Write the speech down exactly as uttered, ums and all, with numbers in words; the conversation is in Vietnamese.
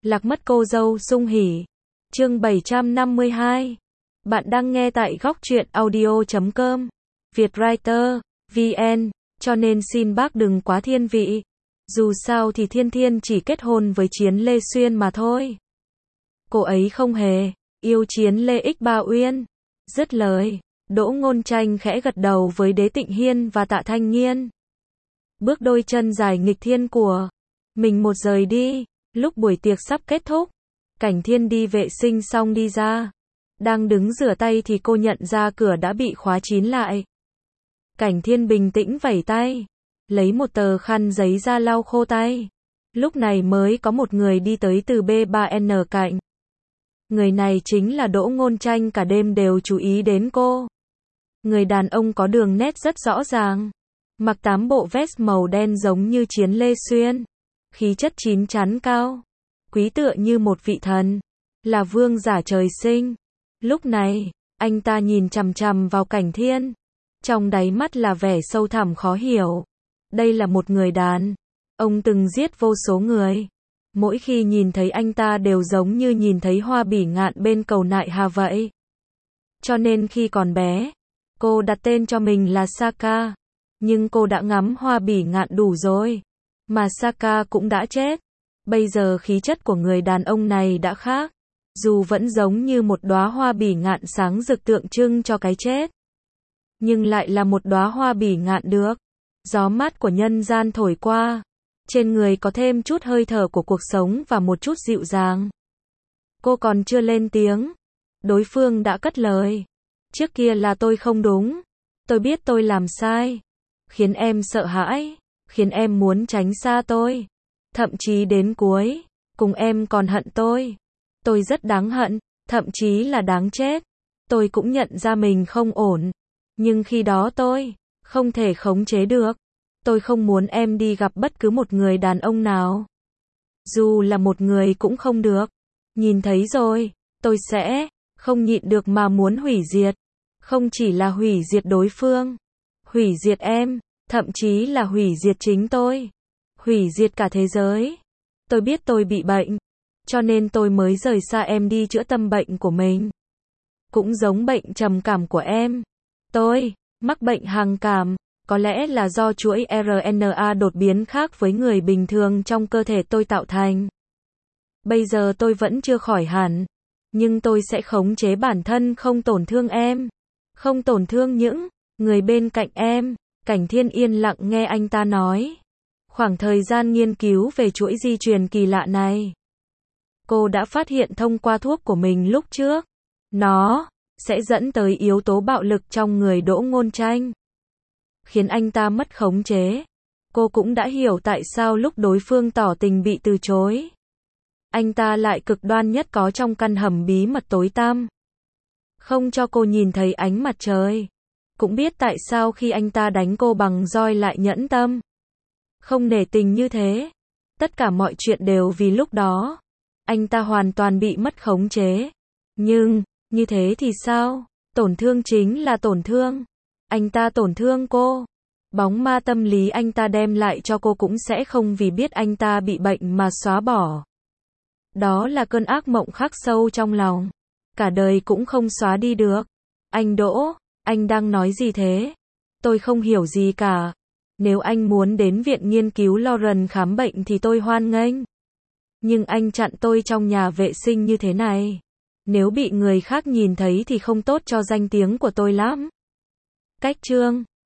Lạc mất cô dâu sung hỉ. Chương bảy trăm năm mươi hai. Bạn đang nghe tại góc truyện audio chấm com. Vietwriter, vê en, cho nên xin bác đừng quá thiên vị. Dù sao thì Thiên Thiên chỉ kết hôn với Chiến Lê Xuyên mà thôi. Cô ấy không hề yêu Chiến Lê Ích Ba Uyên. Dứt lời, Đỗ Ngôn Tranh khẽ gật đầu với Đế Tịnh Hiên và Tạ Thanh Nghiên. Bước đôi chân dài nghịch thiên của mình một rời đi. Lúc buổi tiệc sắp kết thúc, Cảnh Thiên đi vệ sinh xong đi ra. Đang đứng rửa tay thì cô nhận ra cửa đã bị khóa kín lại. Cảnh Thiên bình tĩnh vẩy tay, lấy một tờ khăn giấy ra lau khô tay. Lúc này mới có một người đi tới từ B ba N cạnh. Người này chính là Đỗ Ngôn Tranh, cả đêm đều chú ý đến cô. Người đàn ông có đường nét rất rõ ràng, mặc tám bộ vest màu đen giống như Chiến Lê Xuyên. Khí chất chín chắn cao, quý tựa như một vị thần, là vương giả trời sinh. Lúc này, anh ta nhìn chằm chằm vào Cảnh Thiên, trong đáy mắt là vẻ sâu thẳm khó hiểu. Đây là một người đàn ông từng giết vô số người. Mỗi khi nhìn thấy anh ta đều giống như nhìn thấy hoa bỉ ngạn bên cầu nại hà vậy. Cho nên khi còn bé, cô đặt tên cho mình là Saka. Nhưng cô đã ngắm hoa bỉ ngạn đủ rồi, mà Saka cũng đã chết. Bây giờ khí chất của người đàn ông này đã khác. Dù vẫn giống như một đóa hoa bỉ ngạn sáng rực tượng trưng cho cái chết, nhưng lại là một đóa hoa bỉ ngạn được gió mát của nhân gian thổi qua. Trên người có thêm chút hơi thở của cuộc sống và một chút dịu dàng. Cô còn chưa lên tiếng, đối phương đã cất lời. Trước kia là tôi không đúng. Tôi biết tôi làm sai, khiến em sợ hãi, khiến em muốn tránh xa tôi. Thậm chí đến cuối cùng em còn hận tôi. Tôi rất đáng hận, thậm chí là đáng chết. Tôi cũng nhận ra mình không ổn, nhưng khi đó tôi không thể khống chế được. Tôi không muốn em đi gặp bất cứ một người đàn ông nào. Dù là một người cũng không được. Nhìn thấy rồi, tôi sẽ không nhịn được mà muốn hủy diệt. Không chỉ là hủy diệt đối phương, hủy diệt em, thậm chí là hủy diệt chính tôi. Hủy diệt cả thế giới. Tôi biết tôi bị bệnh, cho nên tôi mới rời xa em đi chữa tâm bệnh của mình. Cũng giống bệnh trầm cảm của em. Tôi mắc bệnh hàng cảm, có lẽ là do chuỗi R N A đột biến khác với người bình thường trong cơ thể tôi tạo thành. Bây giờ tôi vẫn chưa khỏi hẳn, nhưng tôi sẽ khống chế bản thân không tổn thương em, không tổn thương những người bên cạnh em. Cảnh Thiên yên lặng nghe anh ta nói. Khoảng thời gian nghiên cứu về chuỗi di truyền kỳ lạ này, cô đã phát hiện thông qua thuốc của mình lúc trước, nó sẽ dẫn tới yếu tố bạo lực trong người Đỗ Ngôn Tranh, khiến anh ta mất khống chế. Cô cũng đã hiểu tại sao lúc đối phương tỏ tình bị từ chối, anh ta lại cực đoan nhất có trong căn hầm bí mật tối tăm, không cho cô nhìn thấy ánh mặt trời. Cũng biết tại sao khi anh ta đánh cô bằng roi lại nhẫn tâm, không nể tình như thế. Tất cả mọi chuyện đều vì lúc đó anh ta hoàn toàn bị mất khống chế. Nhưng, như thế thì sao? Tổn thương chính là tổn thương. Anh ta tổn thương cô. Bóng ma tâm lý anh ta đem lại cho cô cũng sẽ không vì biết anh ta bị bệnh mà xóa bỏ. Đó là cơn ác mộng khắc sâu trong lòng, cả đời cũng không xóa đi được. Anh Đỗ, anh đang nói gì thế? Tôi không hiểu gì cả. Nếu anh muốn đến viện nghiên cứu Lauren khám bệnh thì tôi hoan nghênh. Nhưng anh chặn tôi trong nhà vệ sinh như thế này, nếu bị người khác nhìn thấy thì không tốt cho danh tiếng của tôi lắm. Cách chương